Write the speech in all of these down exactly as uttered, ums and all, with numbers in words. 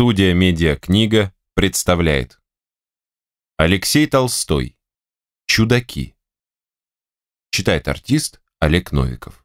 Студия «Медиакнига» представляет Алексей Толстой «Чудаки». Читает артист Олег Новиков.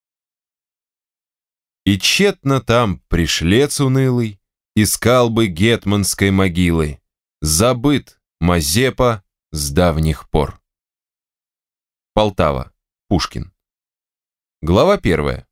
И тщетно там пришлец унылый искал бы гетманской могилы, забыт Мазепа с давних пор. Полтава. Пушкин. Глава первая.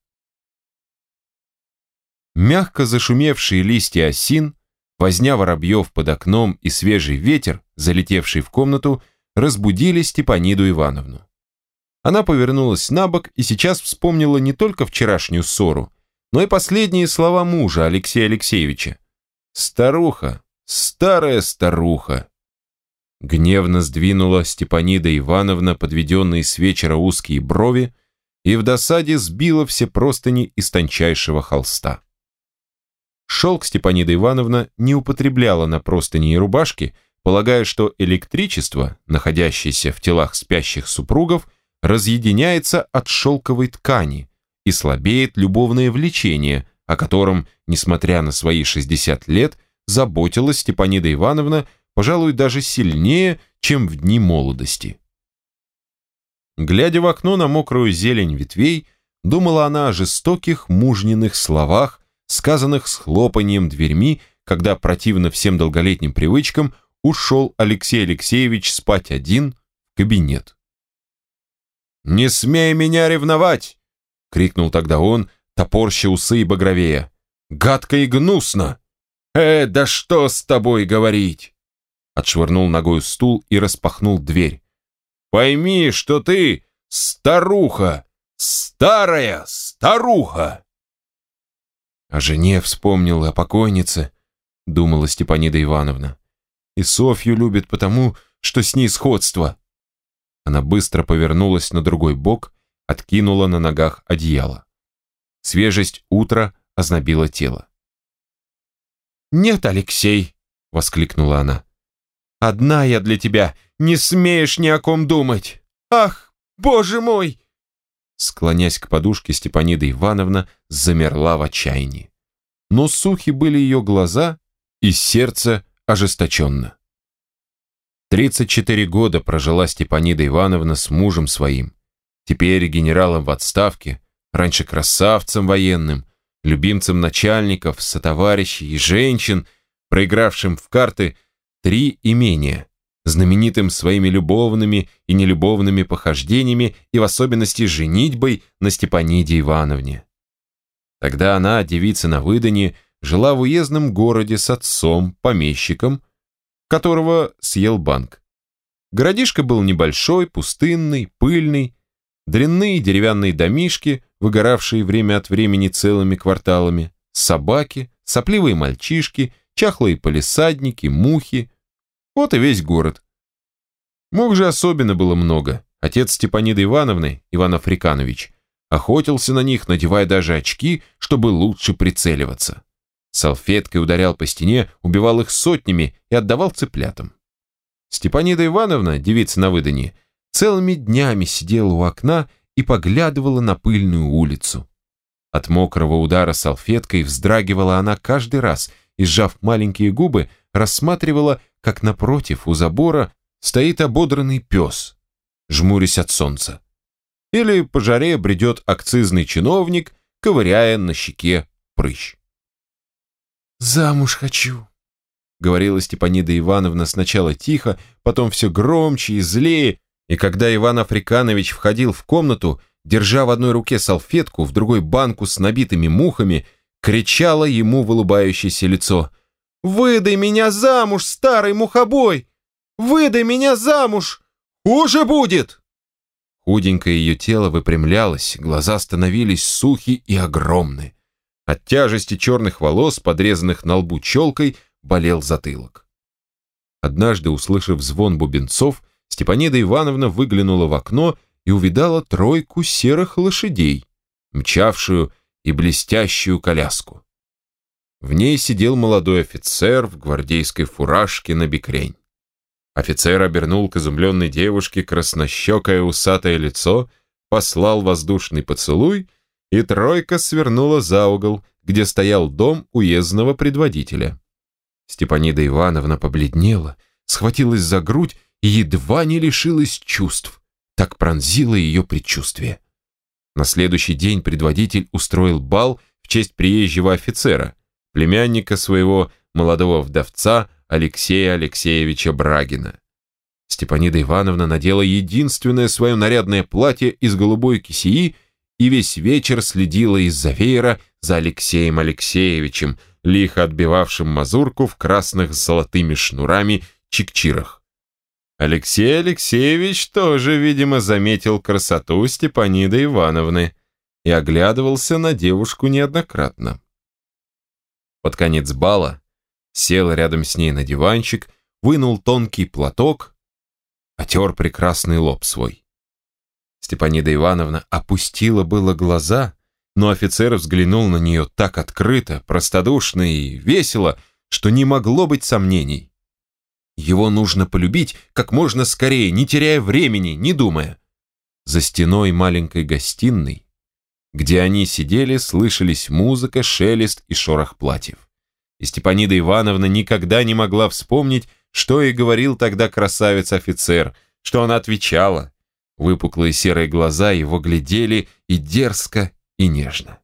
Мягко зашумевшие листья осин, возня воробьев под окном и свежий ветер, залетевший в комнату, разбудили Степаниду Ивановну. Она повернулась на бок и сейчас вспомнила не только вчерашнюю ссору, но и последние слова мужа Алексея Алексеевича. «Старуха, старая старуха!» Гневно сдвинула Степанида Ивановна подведенные с вечера узкие брови и в досаде сбила все простыни из тончайшего холста. Шелк Степанида Ивановна не употребляла на простыни и рубашки, полагая, что электричество, находящееся в телах спящих супругов, разъединяется от шелковой ткани и слабеет любовное влечение, о котором, несмотря на свои шестьдесят лет, заботилась Степанида Ивановна, пожалуй, даже сильнее, чем в дни молодости. Глядя в окно на мокрую зелень ветвей, думала она о жестоких мужниных словах, сказанных с хлопанием дверьми, когда, противно всем долголетним привычкам, ушел Алексей Алексеевич спать один в кабинет. «Не смей меня ревновать!» — крикнул тогда он, топорща усы и багровея. «Гадко и гнусно! Э, да что с тобой говорить!» Отшвырнул ногой стул и распахнул дверь. «Пойми, что ты старуха! Старая старуха!» О жене вспомнила, о покойнице, думала Степанида Ивановна. И Софью любит потому, что с ней сходство. Она быстро повернулась на другой бок, откинула на ногах одеяло. Свежесть утра ознобила тело. «Нет, Алексей!» — воскликнула она. «Одна я для тебя, не смеешь ни о ком думать! Ах, боже мой!» Склонясь к подушке, Степанида Ивановна замерла в отчаянии. Но сухи были ее глаза, и сердце ожесточенно. Тридцать четыре года прожила Степанида Ивановна с мужем своим, теперь генералом в отставке, раньше красавцем военным, любимцем начальников, сотоварищей и женщин, проигравшим в карты три имения, знаменитым своими любовными и нелюбовными похождениями и в особенности женитьбой на Степаниде Ивановне. Тогда она, девица на выданье, жила в уездном городе с отцом, помещиком, которого съел банк. Городишко был небольшой, пустынный, пыльный, дрянные деревянные домишки, выгоравшие время от времени целыми кварталами, собаки, сопливые мальчишки, чахлые палисадники, мухи. Вот и весь город. Мух же особенно было много. Отец Степаниды Ивановны, Иван Африканович, охотился на них, надевая даже очки, чтобы лучше прицеливаться. Салфеткой ударял по стене, убивал их сотнями и отдавал цыплятам. Степанида Ивановна, девица на выданье, целыми днями сидела у окна и поглядывала на пыльную улицу. От мокрого удара салфеткой вздрагивала она каждый раз и, сжав маленькие губы, рассматривала, как напротив у забора стоит ободранный пес, жмурясь от солнца. Или по жаре бредет акцизный чиновник, ковыряя на щеке прыщ. «Замуж хочу», — говорила Степанида Ивановна сначала тихо, потом все громче и злее, и когда Иван Африканович входил в комнату, держа в одной руке салфетку, в другой банку с набитыми мухами, кричала ему в улыбающееся лицо: «Выдай меня замуж, старый мухобой! Выдай меня замуж! Хуже будет!» Худенькое ее тело выпрямлялось, глаза становились сухи и огромны. От тяжести черных волос, подрезанных на лбу челкой, болел затылок. Однажды, услышав звон бубенцов, Степанида Ивановна выглянула в окно и увидала тройку серых лошадей, мчавшую и блестящую коляску. В ней сидел молодой офицер в гвардейской фуражке на бекрень. Офицер обернул к изумленной девушке краснощекое усатое лицо, послал воздушный поцелуй, и тройка свернула за угол, где стоял дом уездного предводителя. Степанида Ивановна побледнела, схватилась за грудь и едва не лишилась чувств. Так пронзило ее предчувствие. На следующий день предводитель устроил бал в честь приезжего офицера, племянника своего молодого вдовца Алексея Алексеевича Брагина. Степанида Ивановна надела единственное свое нарядное платье из голубой кисеи и весь вечер следила из-за веера за Алексеем Алексеевичем, лихо отбивавшим мазурку в красных с золотыми шнурами чикчирах. Алексей Алексеевич тоже, видимо, заметил красоту Степаниды Ивановны и оглядывался на девушку неоднократно. Под конец бала сел рядом с ней на диванчик, вынул тонкий платок, отер прекрасный лоб свой. Степанида Ивановна опустила было глаза, но офицер взглянул на нее так открыто, простодушно и весело, что не могло быть сомнений. Его нужно полюбить как можно скорее, не теряя времени, не думая. За стеной маленькой гостиной, где они сидели, слышались музыка, шелест и шорох платьев. И Степанида Ивановна никогда не могла вспомнить, что ей говорил тогда красавец-офицер, что она отвечала. Выпуклые серые глаза его глядели и дерзко, и нежно.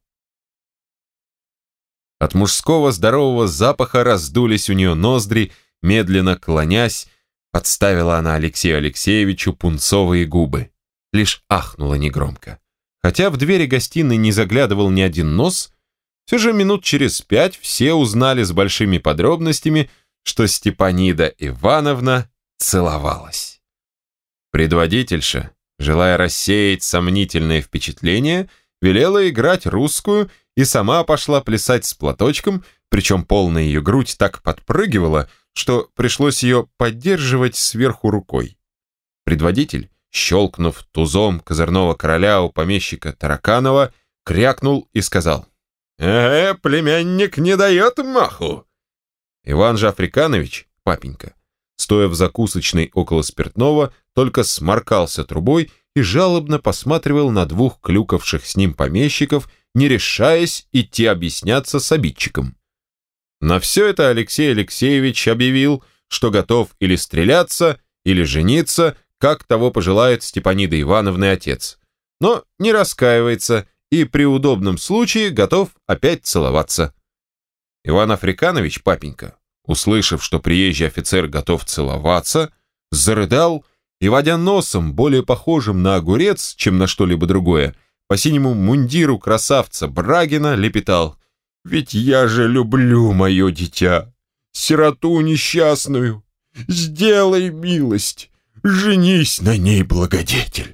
От мужского здорового запаха раздулись у нее ноздри, медленно клонясь, подставила она Алексею Алексеевичу пунцовые губы. Лишь ахнула негромко. Хотя в двери гостиной не заглядывал ни один нос, все же минут через пять все узнали с большими подробностями, что Степанида Ивановна целовалась. Предводительша, желая рассеять сомнительное впечатление, велела играть русскую и сама пошла плясать с платочком, причем полная ее грудь так подпрыгивала, что пришлось ее поддерживать сверху рукой. Предводитель, щелкнув тузом козырного короля у помещика Тараканова, крякнул и сказал: «Э, племянник не дает маху!» Иван же Африканович, папенька, стоя в закусочной около спиртного, только сморкался трубой и жалобно посматривал на двух клюкавших с ним помещиков, не решаясь идти объясняться с обидчиком. На все это Алексей Алексеевич объявил, что готов или стреляться, или жениться, как того пожелает Степанида Ивановна отец, но не раскаивается и при удобном случае готов опять целоваться. Иван Африканович, папенька, услышав, что приезжий офицер готов целоваться, зарыдал и, водя носом, более похожим на огурец, чем на что-либо другое, по синему мундиру красавца Брагина лепетал: «Ведь я же люблю мое дитя, сироту несчастную. Сделай милость, женись на ней, благодетель».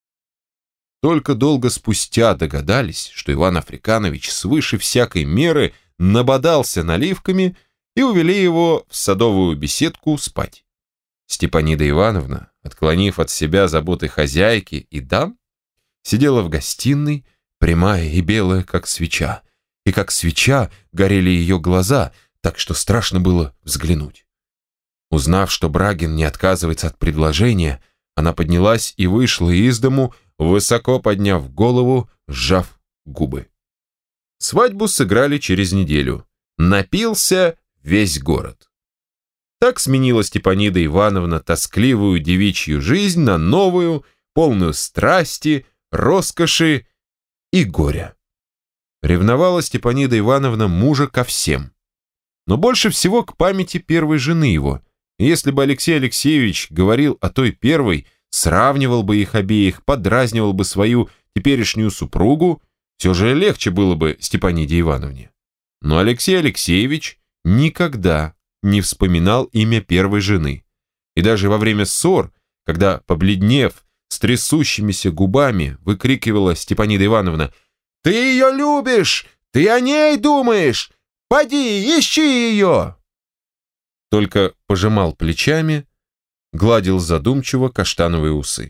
Только долго спустя догадались, что Иван Африканович свыше всякой меры набодался наливками и увели его в садовую беседку спать. Степанида Ивановна, отклонив от себя заботы хозяйки и дам, сидела в гостиной, прямая и белая, как свеча, и как свеча горели ее глаза, так что страшно было взглянуть. Узнав, что Брагин не отказывается от предложения, она поднялась и вышла из дому, высоко подняв голову, сжав губы. Свадьбу сыграли через неделю. Напился весь город. Так сменила Степанида Ивановна тоскливую девичью жизнь на новую, полную страсти, роскоши и горя. Ревновала Степанида Ивановна мужа ко всем, но больше всего к памяти первой жены его. И если бы Алексей Алексеевич говорил о той первой, сравнивал бы их обеих, подразнивал бы свою теперешнюю супругу, все же легче было бы Степаниде Ивановне. Но Алексей Алексеевич никогда не вспоминал имя первой жены. И даже во время ссор, когда, побледнев, с трясущимися губами выкрикивала Степанида Ивановна: «Ты ее любишь! Ты о ней думаешь! Поди, ищи ее!» Только пожимал плечами, гладил задумчиво каштановые усы.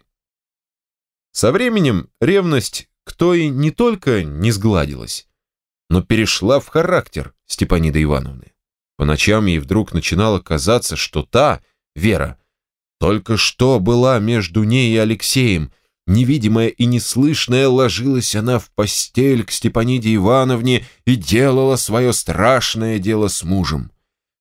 Со временем ревность к той не только не сгладилась, но перешла в характер Степаниды Ивановны. По ночам ей вдруг начинало казаться, что та, Вера, только что была между ней и Алексеем. Невидимая и неслышная ложилась она в постель к Степаниде Ивановне и делала свое страшное дело с мужем.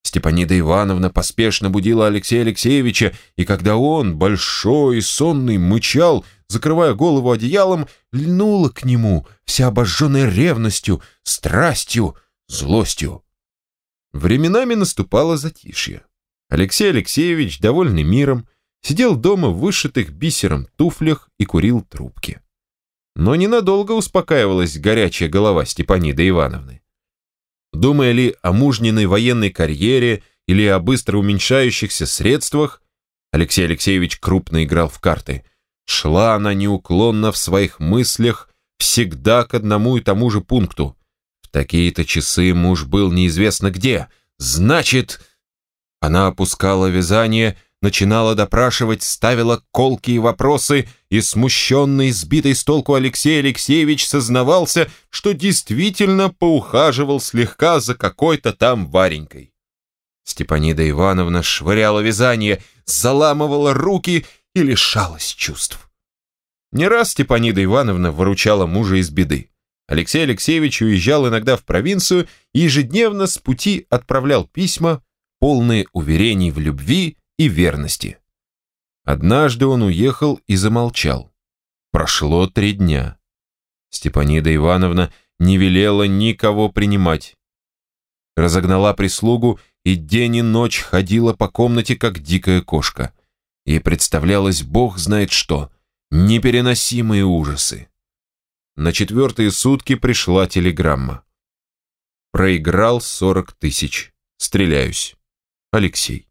Степанида Ивановна поспешно будила Алексея Алексеевича, и когда он, большой и сонный, мычал, закрывая голову одеялом, льнула к нему, вся обожженная ревностью, страстью, злостью. Временами наступало затишье. Алексей Алексеевич, довольный миром, сидел дома в вышитых бисером туфлях и курил трубки. Но ненадолго успокаивалась горячая голова Степаниды Ивановны. Думая ли о мужниной военной карьере или о быстро уменьшающихся средствах, Алексей Алексеевич крупно играл в карты. Шла она неуклонно в своих мыслях всегда к одному и тому же пункту. В такие-то часы муж был неизвестно где. Значит, она опускала вязание, начинала допрашивать, ставила колкие вопросы, и смущенный, сбитый с толку Алексей Алексеевич сознавался, что действительно поухаживал слегка за какой-то там Варенькой. Степанида Ивановна швыряла вязание, заламывала руки и лишалась чувств. Не раз Степанида Ивановна выручала мужа из беды. Алексей Алексеевич уезжал иногда в провинцию и ежедневно с пути отправлял письма, полные уверений в любви и верности. Однажды он уехал и замолчал. Прошло три дня. Степанида Ивановна не велела никого принимать. Разогнала прислугу и день и ночь ходила по комнате, как дикая кошка. Ей представлялось бог знает что, непереносимые ужасы. На четвертые сутки пришла телеграмма. Проиграл сорок тысяч. Стреляюсь. Алексей.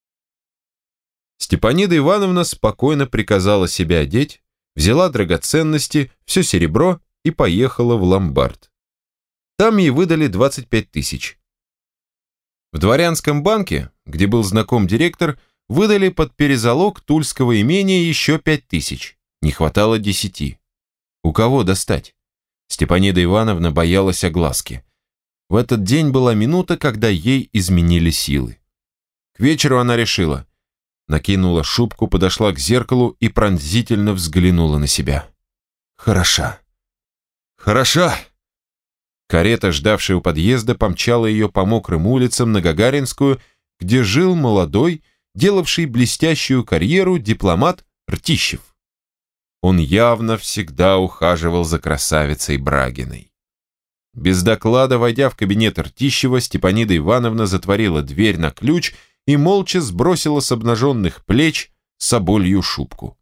Степанида Ивановна спокойно приказала себя одеть, взяла драгоценности, все серебро и поехала в ломбард. Там ей выдали двадцать пять тысяч. В дворянском банке, где был знаком директор, выдали под перезалог тульского имения еще пять тысяч. Не хватало десяти. У кого достать? Степанида Ивановна боялась огласки. В этот день была минута, когда ей изменили силы. К вечеру она решила. Накинула шубку, подошла к зеркалу и пронзительно взглянула на себя. Хороша. Хороша. Карета, ждавшая у подъезда, помчала ее по мокрым улицам на Гагаринскую, где жил молодой, делавший блестящую карьеру дипломат Ртищев. Он явно всегда ухаживал за красавицей Брагиной. Без доклада, войдя в кабинет Ртищева, Степанида Ивановна затворила дверь на ключ и молча сбросила с обнаженных плеч соболью шубку.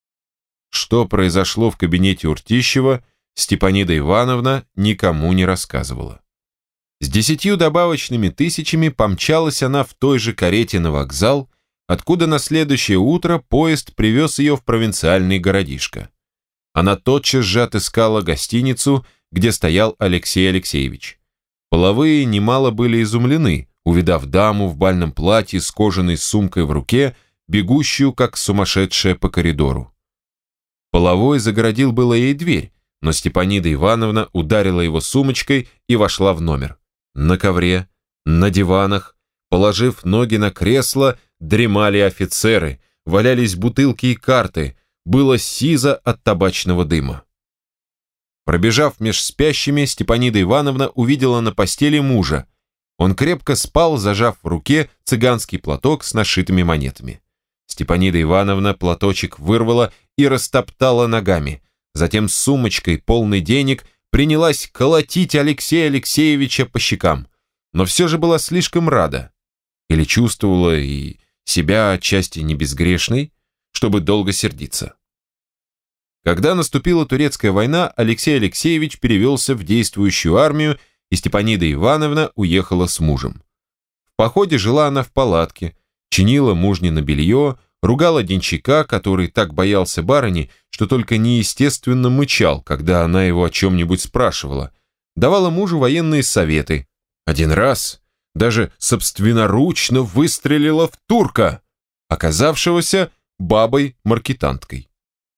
Что произошло в кабинете у Ртищева, Степанида Ивановна никому не рассказывала. С десятью добавочными тысячами помчалась она в той же карете на вокзал, откуда на следующее утро поезд привез ее в провинциальный городишко. Она тотчас же отыскала гостиницу, где стоял Алексей Алексеевич. Половые немало были изумлены, увидав даму в бальном платье с кожаной сумкой в руке, бегущую, как сумасшедшая, по коридору. Половой загородил было ей дверь, но Степанида Ивановна ударила его сумочкой и вошла в номер. На ковре, на диванах, положив ноги на кресло, дремали офицеры, валялись бутылки и карты, было сизо от табачного дыма. Пробежав меж спящими, Степанида Ивановна увидела на постели мужа. Он крепко спал, зажав в руке цыганский платок с нашитыми монетами. Степанида Ивановна платочек вырвала и растоптала ногами. Затем с сумочкой, полной денег, принялась колотить Алексея Алексеевича по щекам. Но все же была слишком рада. Или чувствовала и себя отчасти не безгрешной, чтобы долго сердиться. Когда наступила турецкая война, Алексей Алексеевич перевелся в действующую армию, и Степанида Ивановна уехала с мужем. В походе жила она в палатке, чинила мужнино белье, ругала денщика, который так боялся барыни, что только неестественно мычал, когда она его о чем-нибудь спрашивала, давала мужу военные советы. Один раз даже собственноручно выстрелила в турка, оказавшегося бабой-маркетанткой.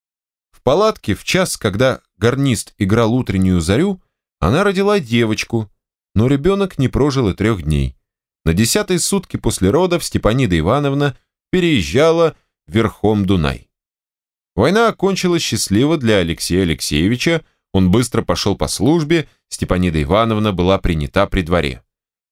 В палатке в час, когда гарнист играл утреннюю зарю, она родила девочку, но ребенок не прожил и трех дней. На десятые сутки после родов Степанида Ивановна переезжала верхом Дунай. Война окончилась счастливо для Алексея Алексеевича, он быстро пошел по службе, Степанида Ивановна была принята при дворе.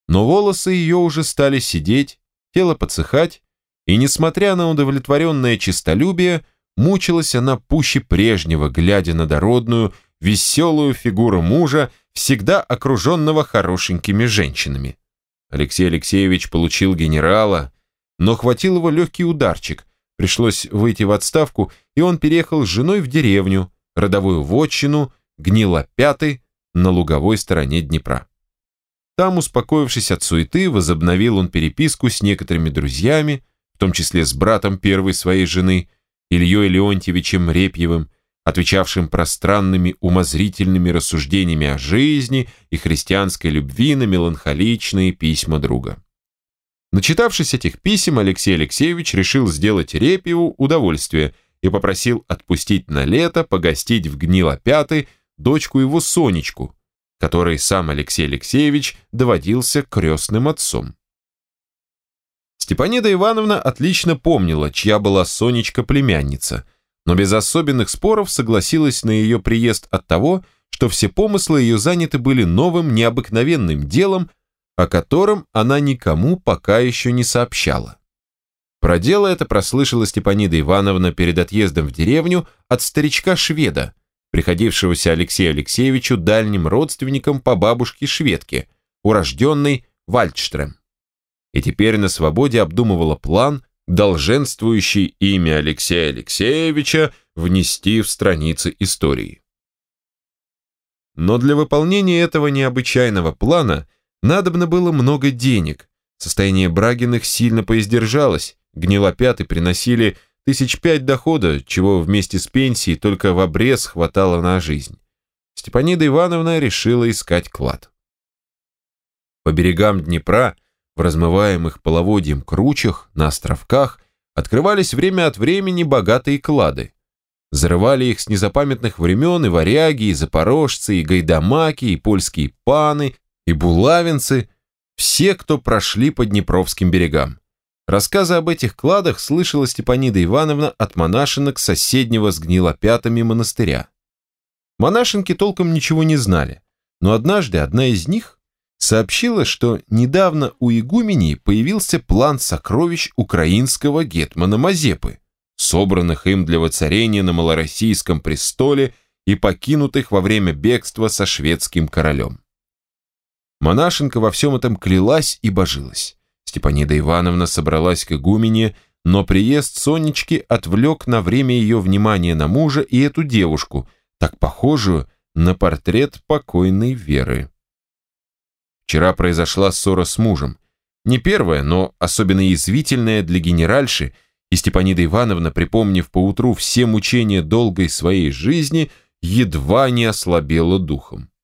Но волосы ее уже стали сидеть, тело подсыхать, и, несмотря на удовлетворенное честолюбие, мучилась она пуще прежнего, глядя на дородную, веселую фигуру мужа, всегда окруженного хорошенькими женщинами. Алексей Алексеевич получил генерала, но хватил его легкий ударчик, пришлось выйти в отставку, и он переехал с женой в деревню, родовую вотчину, Гнилопяты, на луговой стороне Днепра. Там, успокоившись от суеты, возобновил он переписку с некоторыми друзьями, в том числе с братом первой своей жены, Ильей Леонтьевичем Репьевым, отвечавшим пространными умозрительными рассуждениями о жизни и христианской любви на меланхоличные письма друга. Начитавшись этих писем, Алексей Алексеевич решил сделать Репьеву удовольствие и попросил отпустить на лето погостить в Гнилопяты дочку его Сонечку, которой сам Алексей Алексеевич доводился крестным отцом. Степанида Ивановна отлично помнила, чья была Сонечка-племянница, но без особенных споров согласилась на ее приезд от того, что все помыслы ее заняты были новым необыкновенным делом, о котором она никому пока еще не сообщала. Про дело это прослышала Степанида Ивановна перед отъездом в деревню от старичка-шведа, приходившегося Алексею Алексеевичу дальним родственником по бабушке-шведке, урожденной Вальдштрем. И теперь на свободе обдумывала план, долженствующий имя Алексея Алексеевича внести в страницы истории. Но для выполнения этого необычайного плана надобно было много денег, состояние Брагиных сильно поиздержалось, Гнилопяты приносили тысяч пять дохода, чего вместе с пенсией только в обрез хватало на жизнь. Степанида Ивановна решила искать клад. По берегам Днепра, в размываемых половодьем кручах, на островках, открывались время от времени богатые клады. Зарывали их с незапамятных времен и варяги, и запорожцы, и гайдамаки, и польские паны, и булавинцы, все, кто прошли по Днепровским берегам. Рассказы об этих кладах слышала Степанида Ивановна от монашинок соседнего с Гнилопятами монастыря. Монашенки толком ничего не знали, но однажды одна из них сообщила, что недавно у игумении появился план сокровищ украинского гетмана Мазепы, собранных им для воцарения на малороссийском престоле и покинутых во время бегства со шведским королем. Монашенка во всем этом клялась и божилась. Степанида Ивановна собралась к игумене, но приезд Сонечки отвлек на время ее внимание на мужа и эту девушку, так похожую на портрет покойной Веры. Вчера произошла ссора с мужем. Не первая, но особенно язвительная для генеральши, и Степанида Ивановна, припомнив поутру все мучения долгой своей жизни, едва не ослабела духом.